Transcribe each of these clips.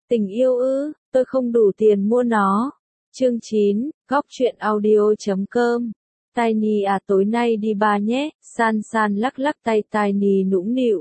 Tình yêu ư, tôi không đủ tiền mua nó. Chương 9, góc truyện audio.com. Tiny à, tối nay đi bar nhé. San San lắc lắc tay Tiny nũng nịu.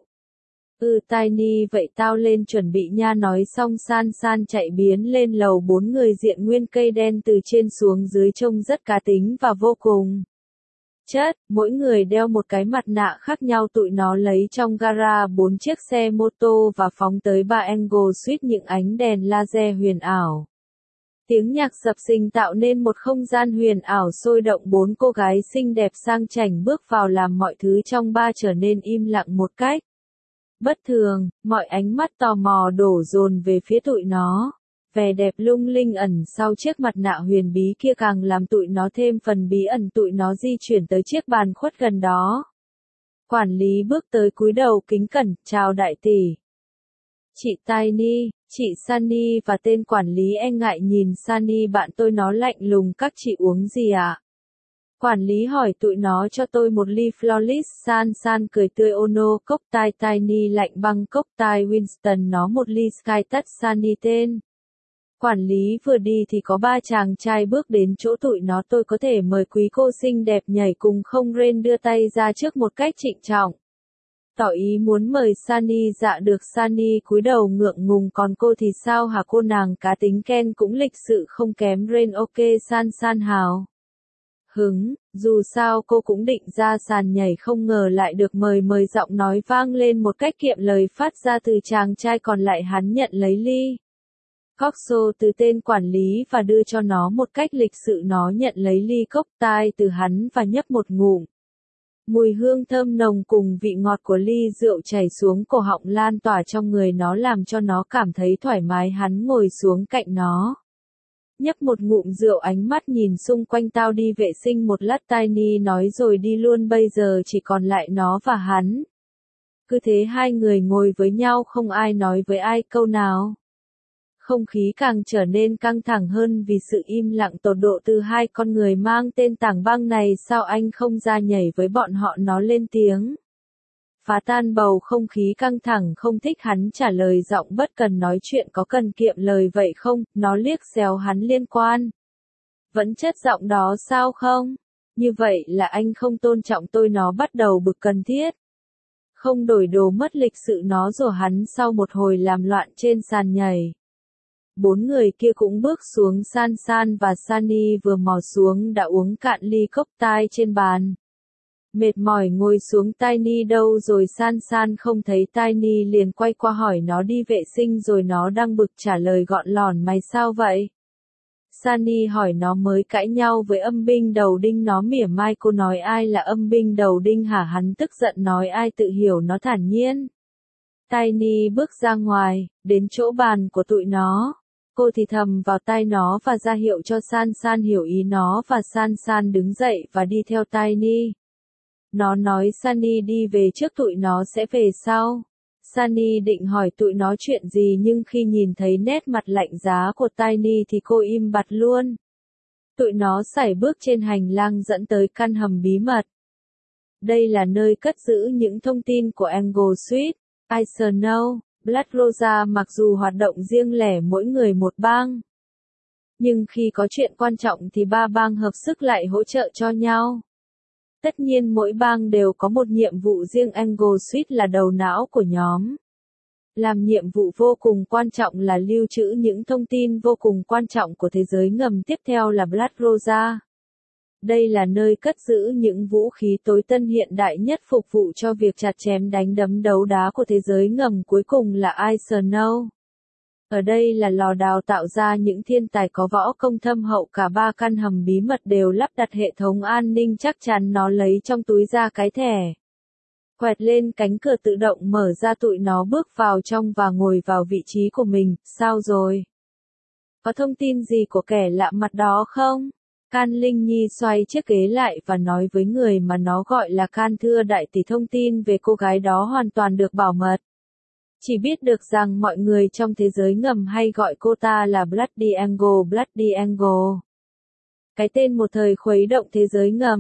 Tiny, vậy tao lên chuẩn bị nha. Nói xong San San chạy biến lên lầu. 4 người diện nguyên cây đen từ trên xuống dưới trông rất cá tính và vô cùng chất, mỗi người đeo một cái mặt nạ khác nhau. Tụi nó lấy trong gara 4 chiếc xe mô tô và phóng tới Bar Angle Suite, những ánh đèn laser huyền ảo. Tiếng nhạc sập sình tạo nên một không gian huyền ảo sôi động. 4 cô gái xinh đẹp sang chảnh bước vào làm mọi thứ trong bar trở nên im lặng một cách bất thường. Mọi ánh mắt tò mò đổ dồn về phía tụi nó. Vẻ đẹp lung linh ẩn sau chiếc mặt nạ huyền bí kia càng làm tụi nó thêm phần bí ẩn. Tụi nó di chuyển tới chiếc bàn khuất gần đó. Quản lý bước tới cúi đầu kính cẩn, chào đại tỷ. Chị Tiny, chị Sunny. Và tên quản lý e ngại nhìn Sunny bạn tôi, nó lạnh lùng. Các chị uống gì ạ? Quản lý hỏi. Tụi nó cho tôi một ly Flawless. San San cười tươi. Ono, cốc tai. Tiny lạnh băng cốc tai. Winston, nó một ly Sky Touch. Sunny tên. Quản lý vừa đi thì có 3 chàng trai bước đến chỗ tụi nó. Tôi có thể mời quý cô xinh đẹp nhảy cùng không? Ren đưa tay ra trước một cách trịnh trọng, tỏ ý muốn mời Sunny. Dạ được. Sunny cúi đầu ngượng ngùng. Còn cô thì sao hả? Cô nàng cá tính Ken cũng lịch sự không kém Ren. Ok San San hào hứng, dù sao cô cũng định ra sàn nhảy, không ngờ lại được mời. Giọng nói vang lên một cách kiệm lời phát ra từ chàng trai còn lại. Hắn nhận lấy ly cocktail từ tên quản lý và đưa cho nó một cách lịch sự. Nó nhận lấy ly cocktail từ hắn và nhấp một ngụm. Mùi hương thơm nồng cùng vị ngọt của ly rượu chảy xuống cổ họng lan tỏa trong người nó, làm cho nó cảm thấy thoải mái. Hắn ngồi xuống cạnh nó, nhấp một ngụm rượu, ánh mắt nhìn xung quanh. Tao đi vệ sinh một lát, Tiny nói rồi đi luôn. Bây giờ chỉ còn lại nó và hắn. Cứ thế hai người ngồi với nhau, không ai nói với ai câu nào. Không khí càng trở nên căng thẳng hơn vì sự im lặng tột độ từ hai con người mang tên Tảng Băng này. Sao anh không ra nhảy với bọn họ? Nó lên tiếng phá tan bầu không khí căng thẳng. Không thích. Hắn trả lời giọng bất cần nói chuyện. Có cần kiệm lời vậy không? Nó liếc xéo hắn liên quan. Vẫn chất giọng đó sao không? Như vậy là anh không tôn trọng tôi. Nó bắt đầu bực. Cần thiết không đổi đồ mất lịch sự. Nó rủa hắn sau một hồi làm loạn trên sàn nhảy. 4 người kia cũng bước xuống. San San và Sunny vừa mò xuống đã uống cạn ly cocktail trên bàn. Mệt mỏi ngồi xuống. Tiny đâu rồi? San San không thấy Tiny liền quay qua hỏi nó đi vệ sinh rồi. Nó đang bực trả lời gọn lỏn. Mày sao vậy? Sunny hỏi. Nó mới cãi nhau với âm binh đầu đinh. Nó mỉa mai. Cô nói ai là âm binh đầu đinh hả? Hắn tức giận nói ai tự hiểu. Nó thản nhiên. Tiny bước ra ngoài, đến chỗ bàn của tụi nó. Cô thì thầm vào tai nó và ra hiệu cho San San hiểu ý nó, và San San đứng dậy và đi theo Tiny. Nó nói Sunny đi về trước, tụi nó sẽ về sau. Sunny định hỏi tụi nó chuyện gì nhưng khi nhìn thấy nét mặt lạnh giá của Tiny thì cô im bặt luôn. Tụi nó sải bước trên hành lang dẫn tới căn hầm bí mật. Đây là nơi cất giữ những thông tin của Angle Suite. I know. Blood Rosa mặc dù hoạt động riêng lẻ mỗi người một bang, nhưng khi có chuyện quan trọng thì 3 bang hợp sức lại hỗ trợ cho nhau. Tất nhiên mỗi bang đều có một nhiệm vụ riêng. Angle Suite là đầu não của nhóm, làm nhiệm vụ vô cùng quan trọng là lưu trữ những thông tin vô cùng quan trọng của thế giới ngầm. Tiếp theo là Blood Rosa. Đây là nơi cất giữ những vũ khí tối tân hiện đại nhất phục vụ cho việc chặt chém đánh đấm đấu đá của thế giới ngầm. Cuối cùng là Arsenal. Ở đây là lò đào tạo ra những thiên tài có võ công thâm hậu. Cả 3 căn hầm bí mật đều lắp đặt hệ thống an ninh chắc chắn. Nó lấy trong túi ra cái thẻ, quẹt lên cánh cửa tự động mở ra. Tụi nó bước vào trong và ngồi vào vị trí của mình. Sao rồi? Có thông tin gì của kẻ lạ mặt đó không? Can Linh Nhi xoay chiếc ghế lại và nói với người mà nó gọi là Can. Thưa đại tỷ, thông tin về cô gái đó hoàn toàn được bảo mật. Chỉ biết được rằng mọi người trong thế giới ngầm hay gọi cô ta là Bloody Angle. Bloody Angle, cái tên một thời khuấy động thế giới ngầm,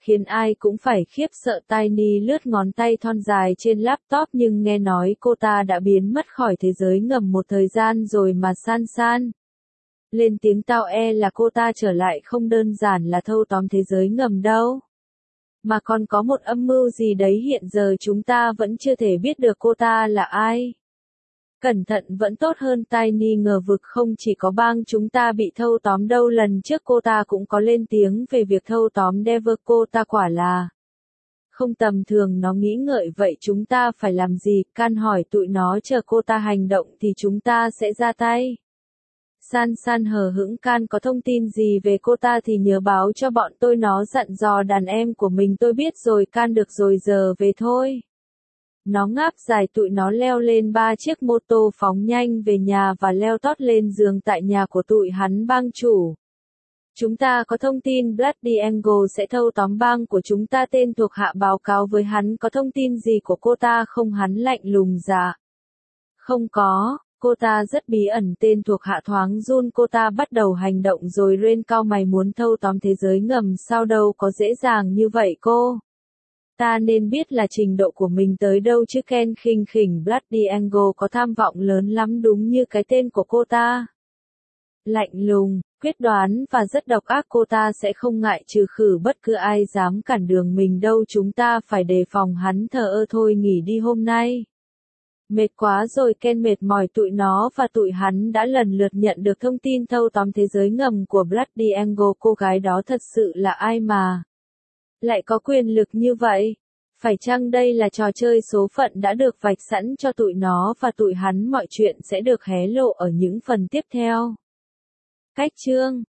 khiến ai cũng phải khiếp sợ. Tiny lướt ngón tay thon dài trên laptop nhưng nghe nói cô ta đã biến mất khỏi thế giới ngầm một thời gian rồi mà. San San lên tiếng, tao là cô ta trở lại không đơn giản là thâu tóm thế giới ngầm đâu, mà còn có một âm mưu gì đấy hiện giờ chúng ta vẫn chưa thể biết được cô ta là ai. Cẩn thận vẫn tốt hơn. Tiny ngờ vực, không chỉ có bang chúng ta bị thâu tóm đâu, lần trước cô ta cũng có lên tiếng về việc thâu tóm Denver. Cô ta quả là không tầm thường. Nó nghĩ ngợi, vậy chúng ta phải làm gì? Can hỏi tụi nó chờ cô ta hành động thì chúng ta sẽ ra tay. San San hờ hững, Can có thông tin gì về cô ta thì nhớ báo cho bọn tôi, nó dặn dò đàn em của mình. Tôi biết rồi Can, được rồi, giờ về thôi. Nó ngáp dài, tụi nó leo lên 3 chiếc mô tô phóng nhanh về nhà và leo tót lên giường tại nhà của tụi hắn. Bang chủ, chúng ta có thông tin Bloody Angle sẽ thâu tóm bang của chúng ta. Tên thuộc hạ báo cáo với hắn. Có thông tin gì của cô ta không? Hắn lạnh lùng. Dạ không có. Cô ta rất bí ẩn. Tên thuộc hạ thoáng run. Cô ta bắt đầu hành động rồi. Ren cau mày, muốn thâu tóm thế giới ngầm sao? Đâu có dễ dàng như vậy cô. Ta nên biết là trình độ của mình tới đâu chứ. Ken khinh khỉnh, Bloody Angle có tham vọng lớn lắm, đúng như cái tên của cô ta. Lạnh lùng, quyết đoán và rất độc ác. Cô ta sẽ không ngại trừ khử bất cứ ai dám cản đường mình đâu. Chúng ta phải đề phòng hắn. Thờ ơ, thôi nghỉ đi hôm nay. Mệt quá rồi. Ken mệt mỏi. Tụi nó và tụi hắn đã lần lượt nhận được thông tin thâu tóm thế giới ngầm của Bloody Angle. Cô gái đó thật sự là ai mà lại có quyền lực như vậy? Phải chăng đây là trò chơi số phận đã được vạch sẵn cho tụi nó và tụi hắn? Mọi chuyện sẽ được hé lộ ở những phần tiếp theo. Cách chương